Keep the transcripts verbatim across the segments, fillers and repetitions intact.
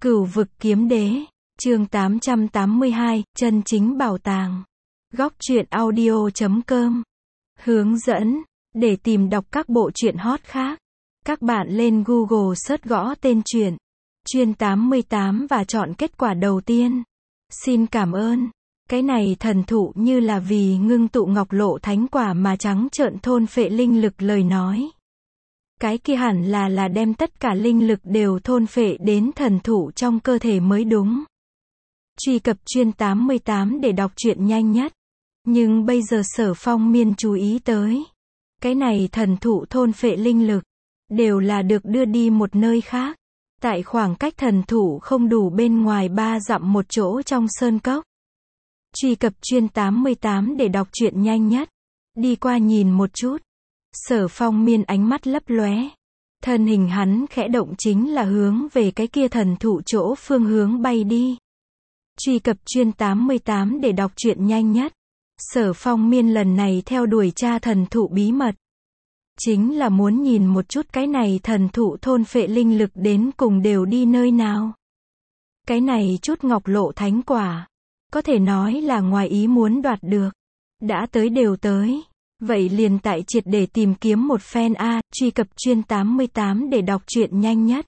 Cửu vực kiếm đế, chương tám trăm tám mươi hai, chân chính bảo tàng. Góc truyện audio chấm com. Hướng dẫn, để tìm đọc các bộ truyện hot khác, các bạn lên Google search gõ tên truyện, Chuyên tám mươi tám và chọn kết quả đầu tiên. Xin cảm ơn. Cái này thần thụ như là vì ngưng tụ ngọc lộ thánh quả mà trắng trợn thôn phệ linh lực lời nói. Cái kia hẳn là là đem tất cả linh lực đều thôn phệ đến thần thụ trong cơ thể mới đúng. Truy cập Chuyên tám mươi tám để đọc truyện nhanh nhất. Nhưng bây giờ Sở Phong Miên chú ý tới. Cái này thần thụ thôn phệ linh lực, đều là được đưa đi một nơi khác. Tại khoảng cách thần thụ không đủ bên ngoài ba dặm một chỗ trong sơn cốc. Truy cập Chuyên tám mươi tám để đọc truyện nhanh nhất. Đi qua nhìn một chút. Sở Phong Miên ánh mắt lấp lóe. Thân hình hắn khẽ động chính là hướng về cái kia thần thụ chỗ phương hướng bay đi. Truy cập Chuyên tám mươi tám để đọc truyện nhanh nhất. Sở Phong Miên lần này theo đuổi tra thần thụ bí mật. Chính là muốn nhìn một chút cái này thần thụ thôn phệ linh lực đến cùng đều đi nơi nào. Cái này chút ngọc lộ thánh quả, có thể nói là ngoài ý muốn đoạt được. Đã tới đều tới. Vậy liền tại triệt để tìm kiếm một phen A, truy cập Chuyên tám mươi tám để đọc truyện nhanh nhất.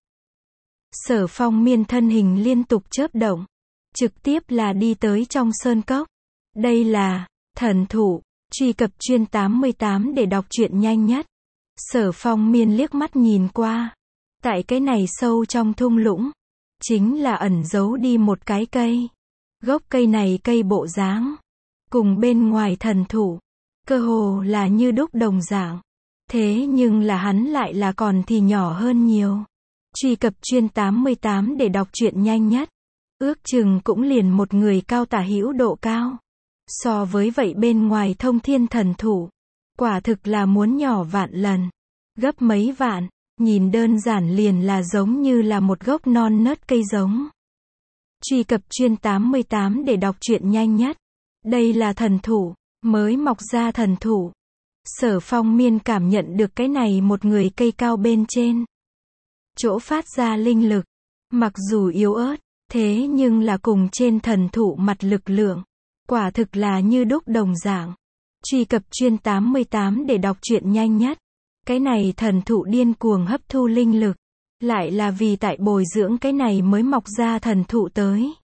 Sở Phong Miên thân hình liên tục chớp động. Trực tiếp là đi tới trong sơn cốc. Đây là thần thụ. Truy cập Chuyên tám mươi tám để đọc truyện nhanh nhất. Sở Phong Miên liếc mắt nhìn qua. Tại cái này sâu trong thung lũng, chính là ẩn giấu đi một cái cây. Gốc cây này cây bộ dáng, cùng bên ngoài thần thụ, cơ hồ là như đúc đồng dạng. Thế nhưng là hắn lại là còn thì nhỏ hơn nhiều. Truy cập Chuyên tám mươi tám để đọc truyện nhanh nhất. Ước chừng cũng liền một người cao tả hữu độ cao. So với vậy bên ngoài thông thiên thần thụ, quả thực là muốn nhỏ vạn lần. Gấp mấy vạn, nhìn đơn giản liền là giống như là một gốc non nớt cây giống. Truy cập Chuyên tám mươi tám để đọc truyện nhanh nhất. Đây là thần thụ, mới mọc ra thần thụ. Sở Phong Miên cảm nhận được cái này một người cây cao bên trên. Chỗ phát ra linh lực, mặc dù yếu ớt, thế nhưng là cùng trên thần thụ mặt lực lượng. Quả thực là như đúc đồng dạng. Truy cập Chuyên tám mươi tám để đọc truyện nhanh nhất. Cái này thần thụ điên cuồng hấp thu linh lực. Lại là vì tại bồi dưỡng cái này mới mọc ra thần thụ tới.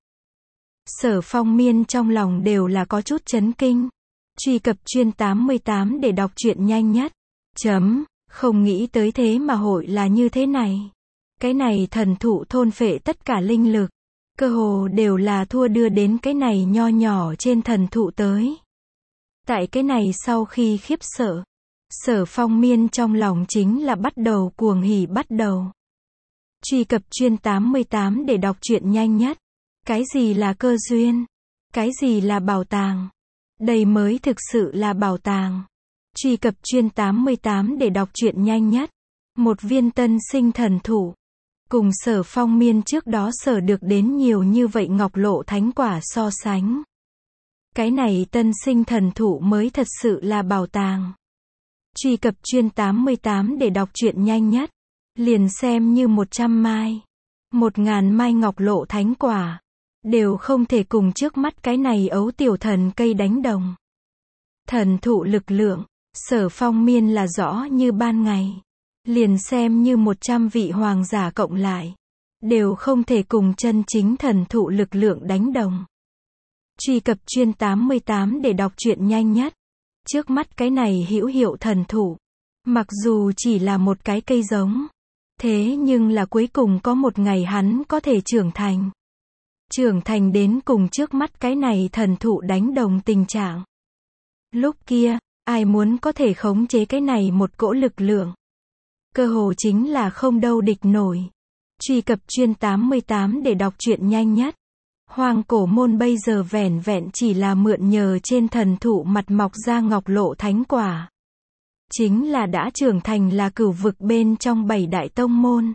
Sở Phong Miên trong lòng đều là có chút chấn kinh. Truy cập Chuyên tám mươi tám để đọc truyện nhanh nhất. Chấm, không nghĩ tới thế mà hội là như thế này. Cái này thần thụ thôn phệ tất cả linh lực. Cơ hồ đều là thua đưa đến cái này nho nhỏ trên thần thụ tới. Tại cái này sau khi khiếp sợ, Sở Phong Miên trong lòng chính là bắt đầu cuồng hỉ bắt đầu. Truy cập Chuyên tám mươi tám để đọc truyện nhanh nhất. Cái gì là cơ duyên? Cái gì là bảo tàng? Đây mới thực sự là bảo tàng. Truy cập Chuyên tám mươi tám để đọc truyện nhanh nhất. Một viên tân sinh thần thụ. Cùng Sở Phong Miên trước đó sở được đến nhiều như vậy ngọc lộ thánh quả so sánh. Cái này tân sinh thần thụ mới thật sự là bảo tàng. Truy cập Chuyên tám mươi tám để đọc truyện nhanh nhất. Liền xem như một trăm mai, một ngàn mai ngọc lộ thánh quả, đều không thể cùng trước mắt cái này ấu tiểu thần cây đánh đồng. Thần thụ lực lượng, Sở Phong Miên là rõ như ban ngày. Liền xem như một trăm vị hoàng giả cộng lại, đều không thể cùng chân chính thần thụ lực lượng đánh đồng. Truy cập Chuyên tám mươi tám để đọc truyện nhanh nhất. Trước mắt cái này hữu hiệu thần thụ, mặc dù chỉ là một cái cây giống, thế nhưng là cuối cùng có một ngày hắn có thể trưởng thành. Trưởng thành đến cùng trước mắt cái này thần thụ đánh đồng tình trạng. Lúc kia, ai muốn có thể khống chế cái này một cỗ lực lượng. Cơ hồ chính là không đâu địch nổi. Truy cập Chuyên tám mươi tám để đọc truyện nhanh nhất. Hoang cổ môn bây giờ vẻn vẹn chỉ là mượn nhờ trên thần thụ mặt mọc ra ngọc lộ thánh quả. Chính là đã trưởng thành là cửu vực bên trong bảy đại tông môn.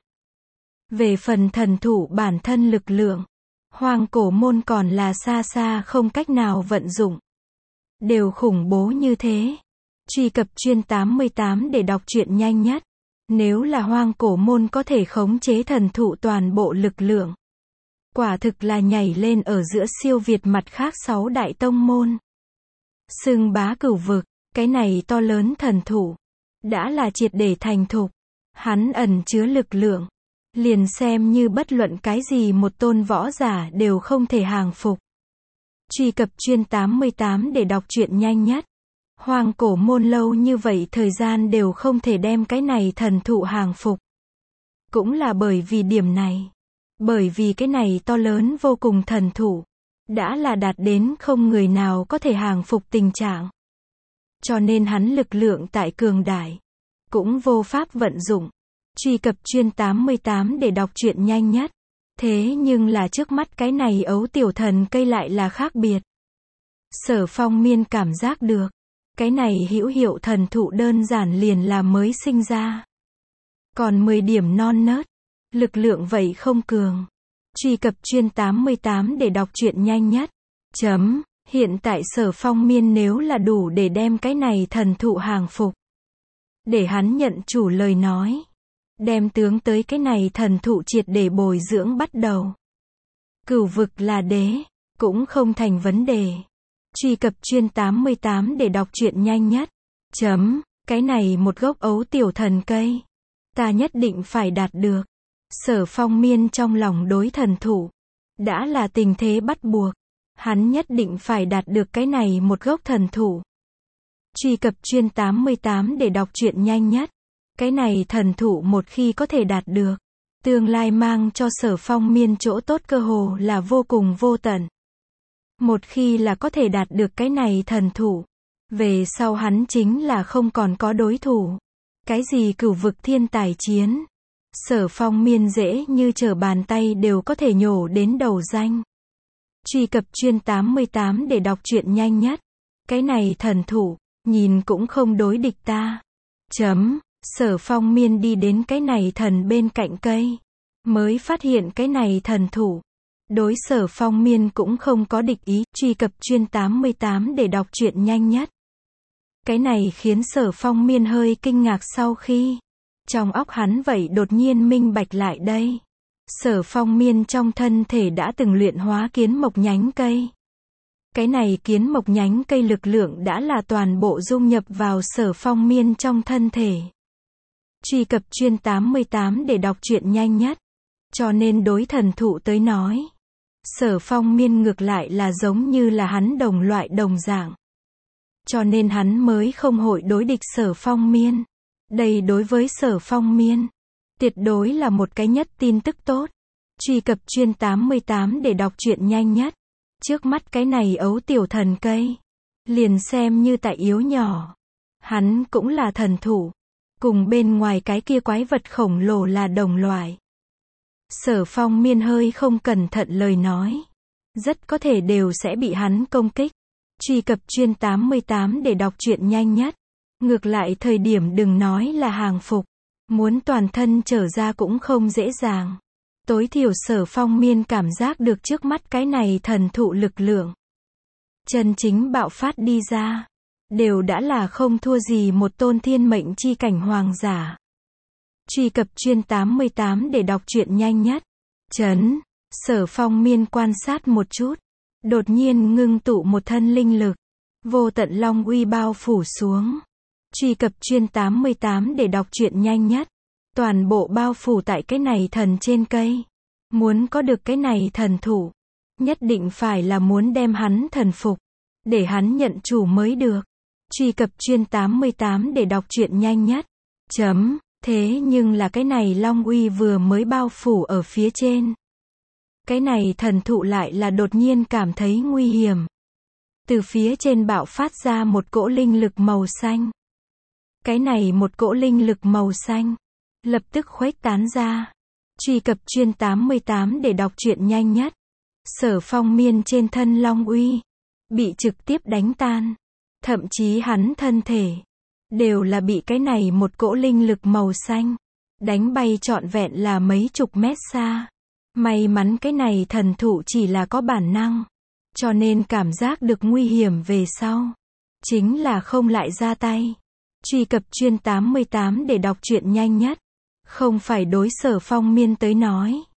Về phần thần thụ bản thân lực lượng, hoang cổ môn còn là xa xa không cách nào vận dụng. Đều khủng bố như thế. Truy cập Chuyên tám mươi tám để đọc truyện nhanh nhất. Nếu là hoang cổ môn có thể khống chế thần thụ toàn bộ lực lượng, Quả thực là nhảy lên ở giữa siêu việt mặt khác sáu đại tông môn. Xưng bá cửu vực, cái này to lớn thần thụ, đã là triệt để thành thục. Hắn ẩn chứa lực lượng, liền xem như bất luận cái gì một tôn võ giả đều không thể hàng phục. Truy cập chuyên tám mươi tám để đọc truyện nhanh nhất. Hoang cổ môn lâu như vậy thời gian đều không thể đem cái này thần thụ hàng phục. Cũng là bởi vì điểm này. Bởi vì cái này to lớn vô cùng thần thụ, đã là đạt đến không người nào có thể hàng phục tình trạng. Cho nên hắn lực lượng tại cường đại, cũng vô pháp vận dụng. Truy cập chuyên tám mươi tám để đọc truyện nhanh nhất. Thế nhưng là trước mắt cái này ấu tiểu thần cây lại là khác biệt. Sở Phong Miên cảm giác được, cái này hữu hiệu thần thụ đơn giản liền là mới sinh ra. Còn mười điểm non nớt, lực lượng vậy không cường. Truy cập chuyên tám mươi tám để đọc truyện nhanh nhất. Chấm, hiện tại Sở Phong Miên nếu là đủ để đem cái này thần thụ hàng phục. Để hắn nhận chủ lời nói. Đem tướng tới cái này thần thụ triệt để bồi dưỡng bắt đầu. Cửu vực là đế, cũng không thành vấn đề. Truy cập chuyên tám mươi tám để đọc truyện nhanh nhất. Chấm, cái này một gốc ấu tiểu thần cây. Ta nhất định phải đạt được. Sở Phong Miên trong lòng đối thần thụ, đã là tình thế bắt buộc. Hắn nhất định phải đạt được cái này một gốc thần thụ. Truy cập chuyên tám mươi tám để đọc truyện nhanh nhất. Cái này thần thụ một khi có thể đạt được, tương lai mang cho Sở Phong Miên chỗ tốt cơ hồ là vô cùng vô tận. Một khi là có thể đạt được cái này thần thụ, về sau hắn chính là không còn có đối thủ. Cái gì cửu vực thiên tài chiến, Sở Phong Miên dễ như trở bàn tay đều có thể nhổ đến đầu danh. Truy cập chuyên tám mươi tám để đọc truyện nhanh nhất. Cái này thần thụ, nhìn cũng không đối địch ta. Chấm, Sở Phong Miên đi đến cái này thần bên cạnh cây, mới phát hiện cái này thần thụ. Đối Sở Phong Miên cũng không có địch ý. Truy cập chuyên tám mươi tám để đọc truyện nhanh nhất. Cái này khiến Sở Phong Miên hơi kinh ngạc sau khi trong óc hắn vậy đột nhiên minh bạch lại đây. Sở Phong Miên trong thân thể đã từng luyện hóa kiến mộc nhánh cây. Cái này kiến mộc nhánh cây lực lượng đã là toàn bộ dung nhập vào Sở Phong Miên trong thân thể. Truy cập chuyên tám mươi tám để đọc truyện nhanh nhất. Cho nên đối thần thụ tới nói, Sở Phong Miên ngược lại là giống như là hắn đồng loại đồng dạng. Cho nên hắn mới không hội đối địch Sở Phong Miên. Đây đối với Sở Phong Miên, tuyệt đối là một cái nhất tin tức tốt. Truy cập chuyên tám mươi tám để đọc truyện nhanh nhất. Trước mắt cái này ấu tiểu thần cây, liền xem như tại yếu nhỏ, hắn cũng là thần thụ, cùng bên ngoài cái kia quái vật khổng lồ là đồng loại. Sở Phong Miên hơi không cẩn thận lời nói, rất có thể đều sẽ bị hắn công kích. Truy cập chuyên tám mươi tám để đọc truyện nhanh nhất. Ngược lại thời điểm đừng nói là hàng phục, muốn toàn thân trở ra cũng không dễ dàng. Tối thiểu Sở Phong Miên cảm giác được trước mắt cái này thần thụ lực lượng chân chính bạo phát đi ra, đều đã là không thua gì một tôn thiên mệnh chi cảnh hoàng giả. Truy cập chuyên tám mươi tám để đọc truyện nhanh nhất. Chấn, Sở Phong Miên quan sát một chút, đột nhiên ngưng tụ một thân linh lực, vô tận long uy bao phủ xuống. Truy cập chuyên tám mươi tám để đọc truyện nhanh nhất. Toàn bộ bao phủ tại cái này thần trên cây. Muốn có được cái này thần thụ, nhất định phải là muốn đem hắn thần phục, để hắn nhận chủ mới được. Truy cập chuyên tám mươi tám để đọc truyện nhanh nhất. Chấm, thế nhưng là cái này long uy vừa mới bao phủ ở phía trên. Cái này thần thụ lại là đột nhiên cảm thấy nguy hiểm. Từ phía trên bạo phát ra một cỗ linh lực màu xanh. Cái này một cỗ linh lực màu xanh lập tức khuếch tán ra. Truy cập chuyên tám mươi tám để đọc truyện nhanh nhất. Sở Phong Miên trên thân long uy bị trực tiếp đánh tan, thậm chí hắn thân thể đều là bị cái này một cỗ linh lực màu xanh đánh bay trọn vẹn là mấy chục mét xa. May mắn cái này thần thụ chỉ là có bản năng, cho nên cảm giác được nguy hiểm về sau, chính là không lại ra tay. Truy cập chuyên tám mươi tám để đọc truyện nhanh nhất. Không phải đối Sở Phong Miên tới nói,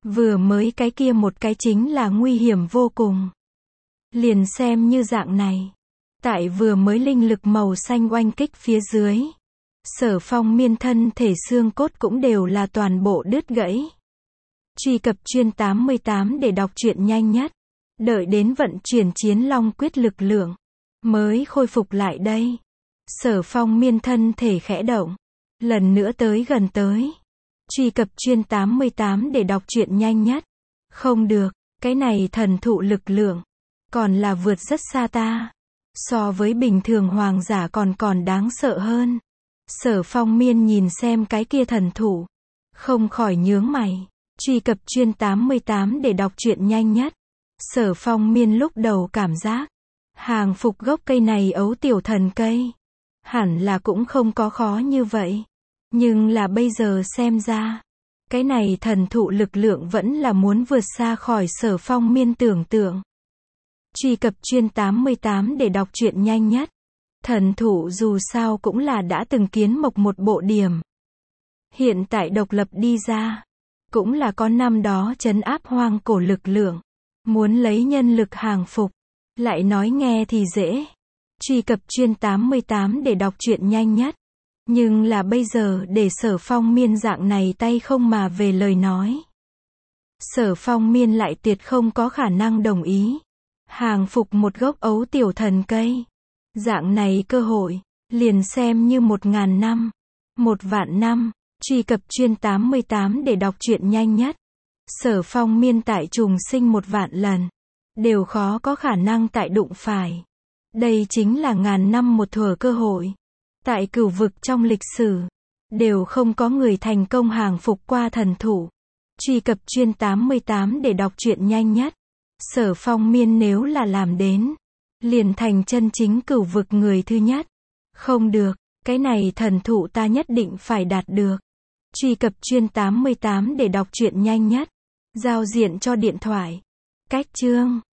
Vừa mới cái kia một cái chính là nguy hiểm vô cùng. Liền xem như dạng này. Tại vừa mới linh lực màu xanh oanh kích phía dưới. Sở Phong Miên thân thể xương cốt cũng đều là toàn bộ đứt gãy. Truy cập chuyên tám mươi tám để đọc truyện nhanh nhất. Đợi đến vận chuyển chiến long quyết lực lượng. Mới khôi phục lại đây. Sở Phong Miên thân thể khẽ động. Lần nữa tới gần tới. Truy cập chuyên tám mươi tám để đọc truyện nhanh nhất. Không được, cái này thần thụ lực lượng. Còn là vượt rất xa ta. So với bình thường hoàng giả còn còn đáng sợ hơn. Sở Phong Miên nhìn xem cái kia thần thụ. Không khỏi nhướng mày. Truy cập chuyên tám mươi tám để đọc truyện nhanh nhất. Sở Phong Miên lúc đầu cảm giác. Hàng phục gốc cây này ấu tiểu thần cây. Hẳn là cũng không có khó như vậy. Nhưng là bây giờ xem ra. Cái này thần thụ lực lượng vẫn là muốn vượt xa khỏi Sở Phong Miên tưởng tượng. Truy cập chuyên tám mươi tám để đọc truyện nhanh nhất. Thần thụ dù sao cũng là đã từng kiến mộc một bộ điểm. Hiện tại độc lập đi ra. Cũng là có năm đó trấn áp hoang cổ lực lượng. Muốn lấy nhân lực hàng phục. Lại nói nghe thì dễ. Truy cập chuyên tám mươi tám để đọc truyện nhanh nhất. Nhưng là bây giờ để Sở Phong Miên dạng này tay không mà về lời nói. Sở Phong Miên lại tuyệt không có khả năng đồng ý. Hàng phục một gốc ấu tiểu thần cây. Dạng này cơ hội. Liền xem như một ngàn năm. Một vạn năm. Truy cập chuyên tám mươi tám để đọc truyện nhanh nhất. Sở Phong Miên tại trùng sinh một vạn lần. Đều khó có khả năng tại đụng phải. Đây chính là ngàn năm một thuở cơ hội. Tại cửu vực trong lịch sử. Đều không có người thành công hàng phục qua thần thụ. Truy cập chuyên tám mươi tám để đọc truyện nhanh nhất. Sở Phong Miên nếu là làm đến. Liền thành chân chính cửu vực người thứ nhất. Không được. Cái này thần thụ ta nhất định phải đạt được. Truy cập chuyên tám mươi tám để đọc truyện nhanh nhất. Giao diện cho điện thoại. Cách chương.